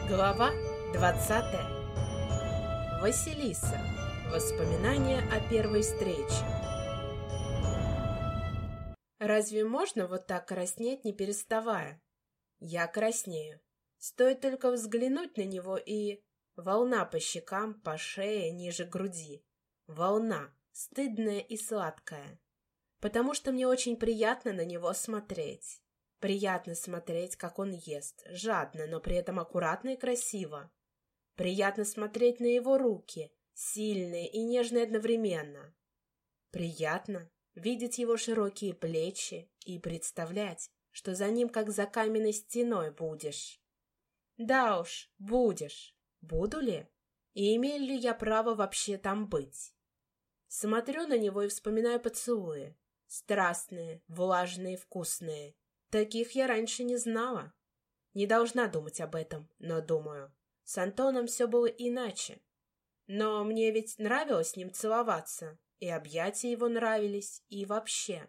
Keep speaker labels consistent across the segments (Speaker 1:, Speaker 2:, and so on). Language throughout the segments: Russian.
Speaker 1: Глава 20. Василиса. Воспоминания о первой встрече. Разве можно вот так краснеть, не переставая? Я краснею. Стоит только взглянуть на него, и... волна по щекам, по шее, ниже груди. Волна, стыдная и сладкая. Потому что мне очень приятно на него смотреть. Приятно смотреть, как он ест, жадно, но при этом аккуратно и красиво. Приятно смотреть на его руки, сильные и нежные одновременно. Приятно видеть его широкие плечи и представлять, что за ним, как за каменной стеной, будешь. Да уж, будешь. Буду ли? И имею ли я право вообще там быть? Смотрю на него и вспоминаю поцелуи. Страстные, влажные, вкусные. Таких я раньше не знала. Не должна думать об этом, но думаю. С Антоном все было иначе. Но мне ведь нравилось с ним целоваться, и объятия его нравились, и вообще.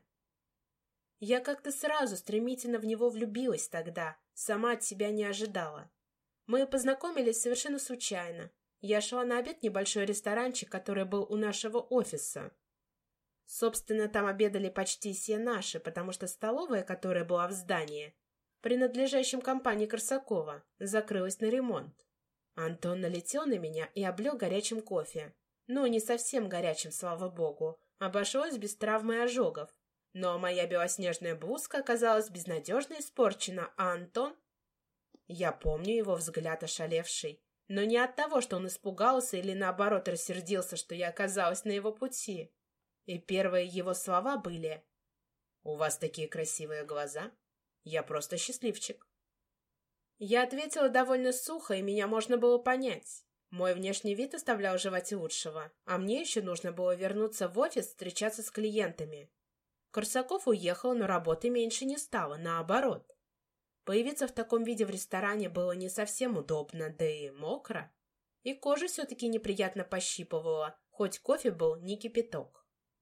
Speaker 1: Я как-то сразу стремительно в него влюбилась тогда, сама от себя не ожидала. Мы познакомились совершенно случайно. Я шла на обед в небольшой ресторанчик, который был у нашего офиса. Собственно, там обедали почти все наши, потому что столовая, которая была в здании, принадлежащем компании Корсакова, закрылась на ремонт. Антон налетел на меня и облил горячим кофе. Ну, не совсем горячим, слава богу. Обошлось без травм и ожогов. Но моя белоснежная блузка оказалась безнадежно испорчена, а Антон... Я помню его взгляд ошалевший, но не от того, что он испугался или наоборот рассердился, что я оказалась на его пути. И первые его слова были: «У вас такие красивые глаза. Я просто счастливчик». Я ответила довольно сухо, и меня можно было понять. Мой внешний вид оставлял желать лучшего, а мне еще нужно было вернуться в офис встречаться с клиентами. Корсаков уехал, но работы меньше не стало, наоборот. Появиться в таком виде в ресторане было не совсем удобно, да и мокро. И кожа все-таки неприятно пощипывала, хоть кофе был не кипяток.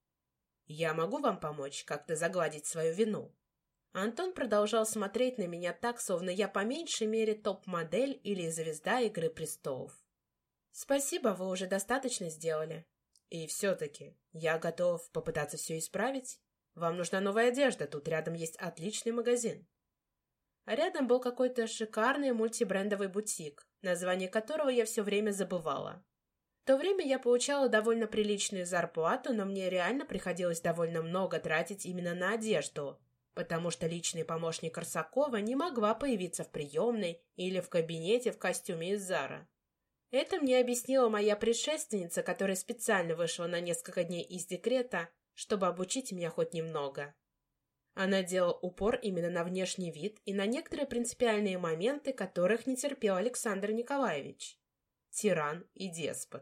Speaker 1: «Я могу вам помочь как-то загладить свою вину?» Антон продолжал смотреть на меня так, словно я по меньшей мере топ-модель или звезда «Игры престолов». «Спасибо, вы уже достаточно сделали. И все-таки я готов попытаться все исправить. Вам нужна новая одежда, тут рядом есть отличный магазин». А рядом был какой-то шикарный мультибрендовый бутик, название которого я все время забывала. В то время я получала довольно приличную зарплату, но мне реально приходилось довольно много тратить именно на одежду, потому что личный помощник Корсакова не могла появиться в приемной или в кабинете в костюме из Зара. Это мне объяснила моя предшественница, которая специально вышла на несколько дней из декрета, чтобы обучить меня хоть немного. Она делала упор именно на внешний вид и на некоторые принципиальные моменты, которых не терпел Александр Николаевич. Тиран и деспот.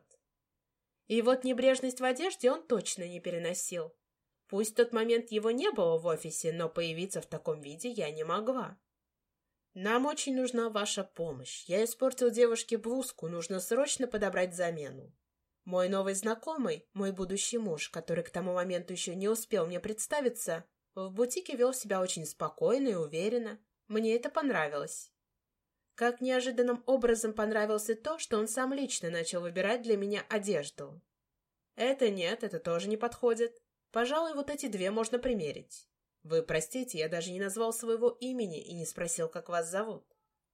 Speaker 1: И вот небрежность в одежде он точно не переносил. Пусть в тот момент его не было в офисе, но появиться в таком виде я не могла. «Нам очень нужна ваша помощь. Я испортил девушке блузку, нужно срочно подобрать замену. Мой новый знакомый, мой будущий муж, который к тому моменту еще не успел мне представиться, в бутике вел себя очень спокойно и уверенно. Мне это понравилось». Как неожиданным образом понравилось то, что он сам лично начал выбирать для меня одежду. Это нет, это тоже не подходит. Пожалуй, вот эти две можно примерить. Вы простите, я даже не назвал своего имени и не спросил, как вас зовут.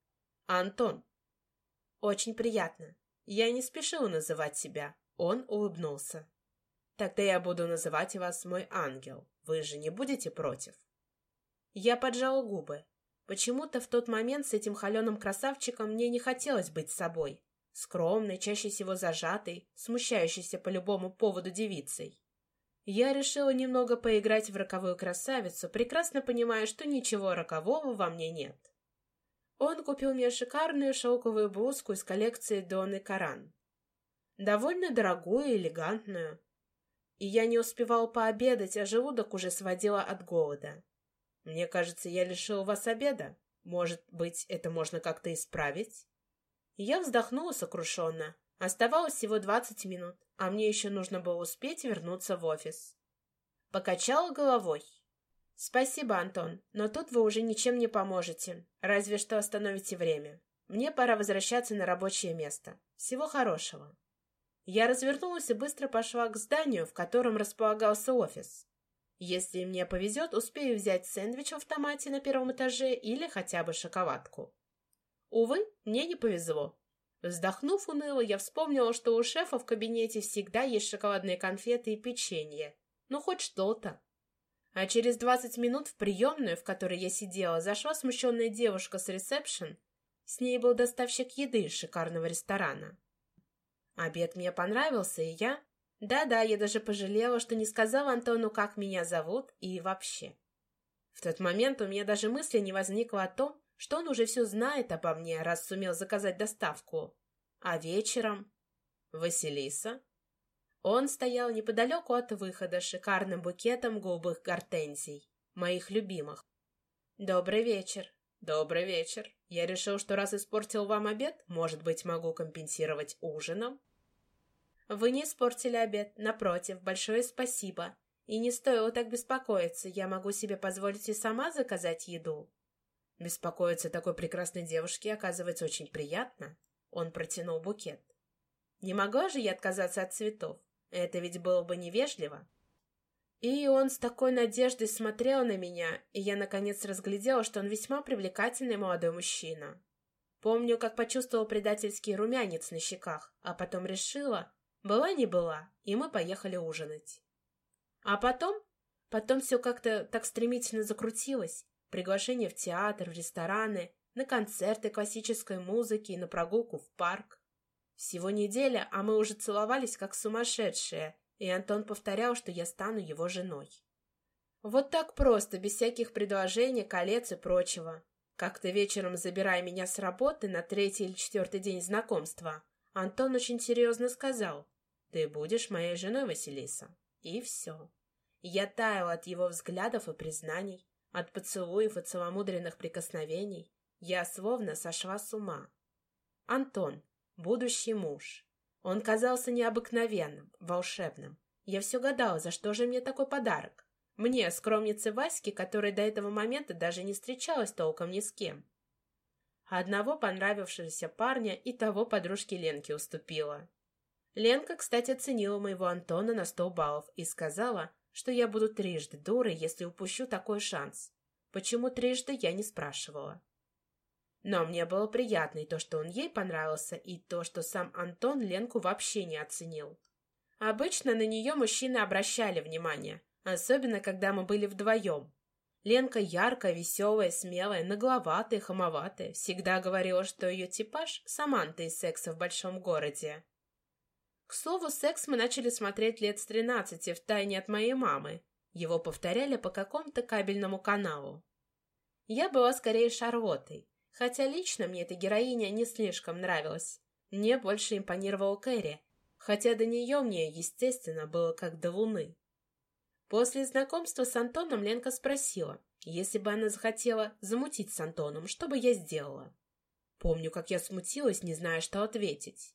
Speaker 1: Антон. Очень приятно. Я не спешила называть себя. Он улыбнулся. Тогда я буду называть вас мой ангел. Вы же не будете против? Я поджала губы. Почему-то в тот момент с этим холеным красавчиком мне не хотелось быть собой. Скромной, чаще всего зажатой, смущающейся по любому поводу девицей. Я решила немного поиграть в роковую красавицу, прекрасно понимая, что ничего рокового во мне нет. Он купил мне шикарную шелковую блузку из коллекции Донны Каран. Довольно дорогую и элегантную. И я не успевала пообедать, а желудок уже сводила от голода. «Мне кажется, я лишил вас обеда. Может быть, это можно как-то исправить?» Я вздохнула сокрушенно. Оставалось всего 20 минут, а мне еще нужно было успеть вернуться в офис. Покачала головой. «Спасибо, Антон, но тут вы уже ничем не поможете, разве что остановите время. Мне пора возвращаться на рабочее место. Всего хорошего. Я развернулась и быстро пошла к зданию, в котором располагался офис. Если мне повезет, успею взять сэндвич в автомате на первом этаже или хотя бы шоколадку. Увы, мне не повезло. Вздохнув уныло, я вспомнила, что у шефа в кабинете всегда есть шоколадные конфеты и печенье. Ну, хоть что-то. А через 20 минут в приемную, в которой я сидела, зашла смущенная девушка с ресепшн. С ней был доставщик еды из шикарного ресторана. Обед мне понравился, и я... Да-да, я даже пожалела, что не сказала Антону, как меня зовут и вообще. В тот момент у меня даже мысли не возникло о том, что он уже все знает обо мне, раз сумел заказать доставку. А вечером... Василиса? Он стоял неподалеку от выхода с шикарным букетом голубых гортензий, моих любимых. «Добрый вечер». «Добрый вечер. Я решил, что раз испортил вам обед, может быть, могу компенсировать ужином?» «Вы не испортили обед, напротив, большое спасибо. И не стоило так беспокоиться, я могу себе позволить и сама заказать еду». Беспокоиться такой прекрасной девушке оказывается очень приятно. Он протянул букет. Не могла же я отказаться от цветов? Это ведь было бы невежливо. И он с такой надеждой смотрел на меня, и я наконец разглядела, что он весьма привлекательный молодой мужчина. Помню, как почувствовала предательский румянец на щеках, а потом решила, была не была, и мы поехали ужинать. А потом все как-то так стремительно закрутилось. Приглашение в театр, в рестораны, на концерты классической музыки и на прогулку в парк. Всего неделя, а мы уже целовались как сумасшедшие, и Антон повторял, что я стану его женой. Вот так просто, без всяких предложений, колец и прочего. Как-то вечером, забирая меня с работы на 3-й или 4-й день знакомства, Антон очень серьезно сказал: «Ты будешь моей женой, Василиса». И все. Я таяла от его взглядов и признаний, от поцелуев и целомудренных прикосновений. Я словно сошла с ума. Антон, будущий муж. Он казался необыкновенным, волшебным. Я все гадала, за что же мне такой подарок. Мне, скромнице Ваське, которая до этого момента даже не встречалась толком ни с кем. Одного понравившегося парня и того подружке Ленке уступила. Ленка, кстати, оценила моего Антона на 100 баллов и сказала, что я буду трижды дурой, если упущу такой шанс. Почему трижды, я не спрашивала. Но мне было приятно и то, что он ей понравился, и то, что сам Антон Ленку вообще не оценил. Обычно на нее мужчины обращали внимание, особенно когда мы были вдвоем. Ленка яркая, веселая, смелая, нагловатая, хамоватая, всегда говорила, что ее типаж — Саманта из «Секса в большом городе». К слову, «Секс» мы начали смотреть лет с 13 втайне от моей мамы. Его повторяли по какому-то кабельному каналу. Я была скорее Шарлоттой, хотя лично мне эта героиня не слишком нравилась. Мне больше импонировала Кэрри, хотя до нее мне, естественно, было как до луны. После знакомства с Антоном Ленка спросила, если бы она захотела замутить с Антоном, что бы я сделала. Помню, как я смутилась, не зная, что ответить.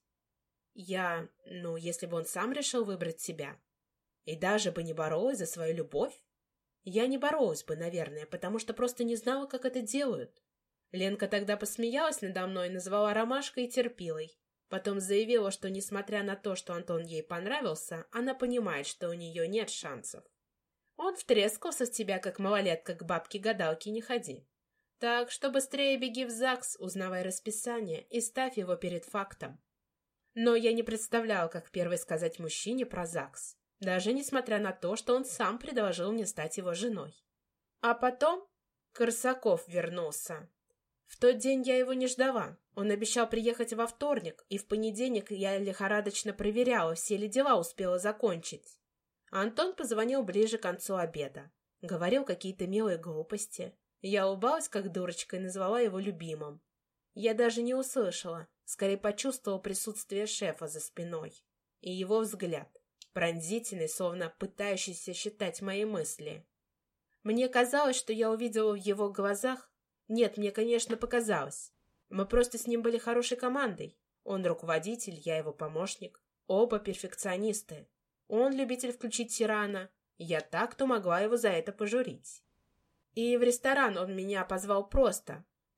Speaker 1: Если бы он сам решил выбрать себя. И даже бы не боролась за свою любовь. Я не боролась бы, наверное, потому что просто не знала, как это делают. Ленка тогда посмеялась надо мной, назвала ромашкой и терпилой. Потом заявила, что, несмотря на то, что Антон ей понравился, она понимает, что у нее нет шансов. Он втрескался в тебя, как малолетка, к бабке-гадалке не ходи. Так что быстрее беги в ЗАГС, узнавай расписание и ставь его перед фактом. Но я не представляла, как первой сказать мужчине про ЗАГС, даже несмотря на то, что он сам предложил мне стать его женой. А потом Корсаков вернулся. В тот день я его не ждала. Он обещал приехать во вторник, и в понедельник я лихорадочно проверяла, все ли дела успела закончить. Антон позвонил ближе к концу обеда. Говорил какие-то милые глупости. Я улыбалась, как дурочка, и назвала его любимым. Я даже не услышала, скорее почувствовала присутствие шефа за спиной. И его взгляд, пронзительный, словно пытающийся считать мои мысли. Мне казалось, что я увидела в его глазах... Нет, мне, конечно, показалось. Мы просто с ним были хорошей командой. Он руководитель, я его помощник. Оба перфекционисты. Он любитель включить тирана. Я так-то могла его за это пожурить. И в ресторан он меня позвал просто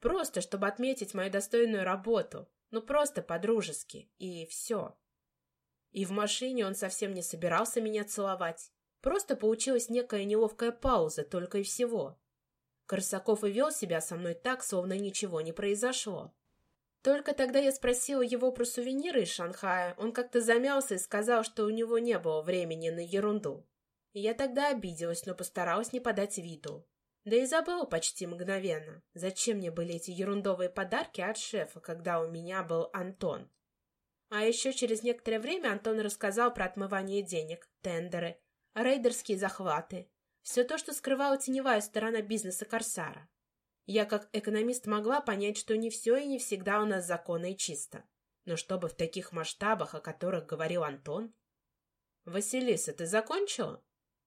Speaker 1: Просто, чтобы отметить мою достойную работу. Ну, просто по-дружески. И все. И в машине он совсем не собирался меня целовать. Просто получилась некая неловкая пауза, только и всего. Корсаков и вел себя со мной так, словно ничего не произошло. Только тогда я спросила его про сувениры из Шанхая, он как-то замялся и сказал, что у него не было времени на ерунду. И я тогда обиделась, но постаралась не подать виду. Да и забыла почти мгновенно, зачем мне были эти ерундовые подарки от шефа, когда у меня был Антон. А еще через некоторое время Антон рассказал про отмывание денег, тендеры, рейдерские захваты. Все то, что скрывала теневая сторона бизнеса Корсара. Я как экономист могла понять, что не все и не всегда у нас законно и чисто. Но чтобы в таких масштабах, о которых говорил Антон... «Василиса, ты закончила?»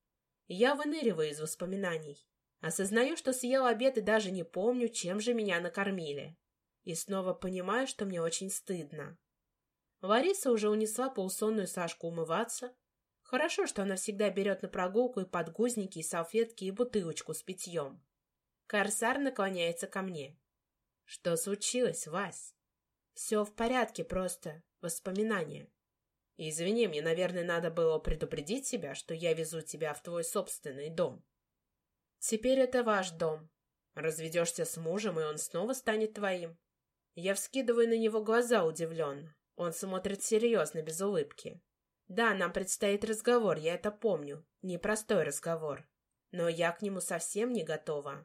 Speaker 1: Я выныриваю из воспоминаний. Осознаю, что съела обед и даже не помню, чем же меня накормили. И снова понимаю, что мне очень стыдно. Лариса уже унесла полусонную Сашку умываться. Хорошо, что она всегда берет на прогулку и подгузники, и салфетки, и бутылочку с питьем. Корсар наклоняется ко мне. «Что случилось, Вась?» «Все в порядке, просто воспоминания». «Извини, мне, наверное, надо было предупредить тебя, что я везу тебя в твой собственный дом». «Теперь это ваш дом. Разведешься с мужем, и он снова станет твоим». Я вскидываю на него глаза удивленно. Он смотрит серьезно, без улыбки. «Да, нам предстоит разговор, я это помню. Непростой разговор. Но я к нему совсем не готова».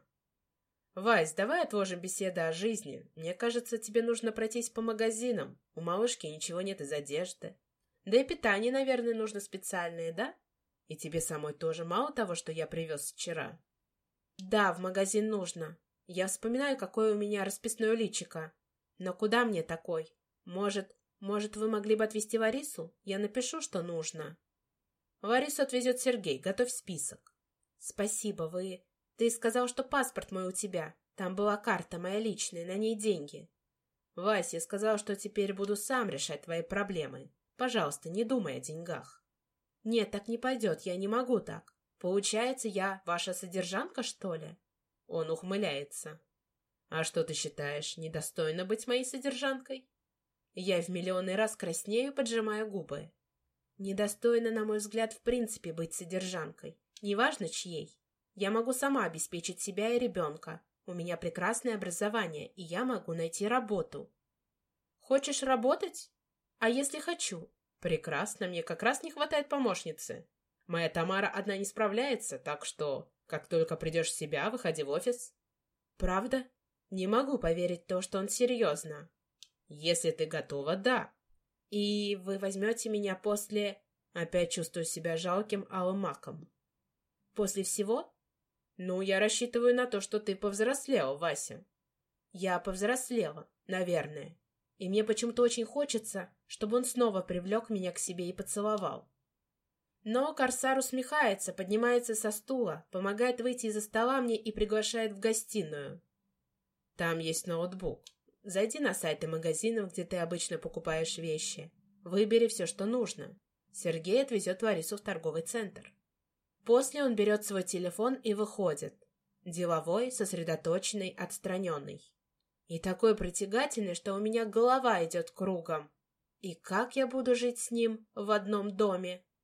Speaker 1: «Вась, давай отложим беседу о жизни. Мне кажется, тебе нужно пройтись по магазинам. У малышки ничего нет из одежды. Да и питание, наверное, нужно специальное, да? И тебе самой тоже мало того, что я привез вчера?» «Да, в магазин нужно. Я вспоминаю, какое у меня расписное личико. Но куда мне такой? Может, вы могли бы отвезти Ларису? Я напишу, что нужно». «Ларису отвезет Сергей. Готовь список». «Спасибо, Ты сказал, что паспорт мой у тебя. Там была карта моя личная, на ней деньги». «Вась, я сказал, что теперь буду сам решать твои проблемы. Пожалуйста, не думай о деньгах». «Нет, так не пойдет, я не могу так. Получается, я ваша содержанка, что ли?» Он ухмыляется. «А что ты считаешь, недостойно быть моей содержанкой?» Я в миллионный раз краснею, поджимая губы. «Недостойно, на мой взгляд, в принципе быть содержанкой. Неважно, чьей. Я могу сама обеспечить себя и ребенка. У меня прекрасное образование, и я могу найти работу». «Хочешь работать? А если хочу?» «Прекрасно, мне как раз не хватает помощницы. Моя Тамара одна не справляется, так что, как только придешь в себя, выходи в офис». «Правда? Не могу поверить в то, что он серьезно». «Если ты готова, да». «И вы возьмете меня после...» Опять чувствую себя жалким алым маком. «После всего?» «Ну, я рассчитываю на то, что ты повзрослела, Вася». «Я повзрослела, наверное. И мне почему-то очень хочется, чтобы он снова привлек меня к себе и поцеловал». Но Корсар усмехается, поднимается со стула, помогает выйти из-за стола мне и приглашает в гостиную. «Там есть ноутбук. Зайди на сайты магазинов, где ты обычно покупаешь вещи. Выбери все, что нужно. Сергей отвезет Ларису в торговый центр». После он берет свой телефон и выходит. Деловой, сосредоточенный, отстраненный. И такой притягательный, что у меня голова идет кругом. И как я буду жить с ним в одном доме?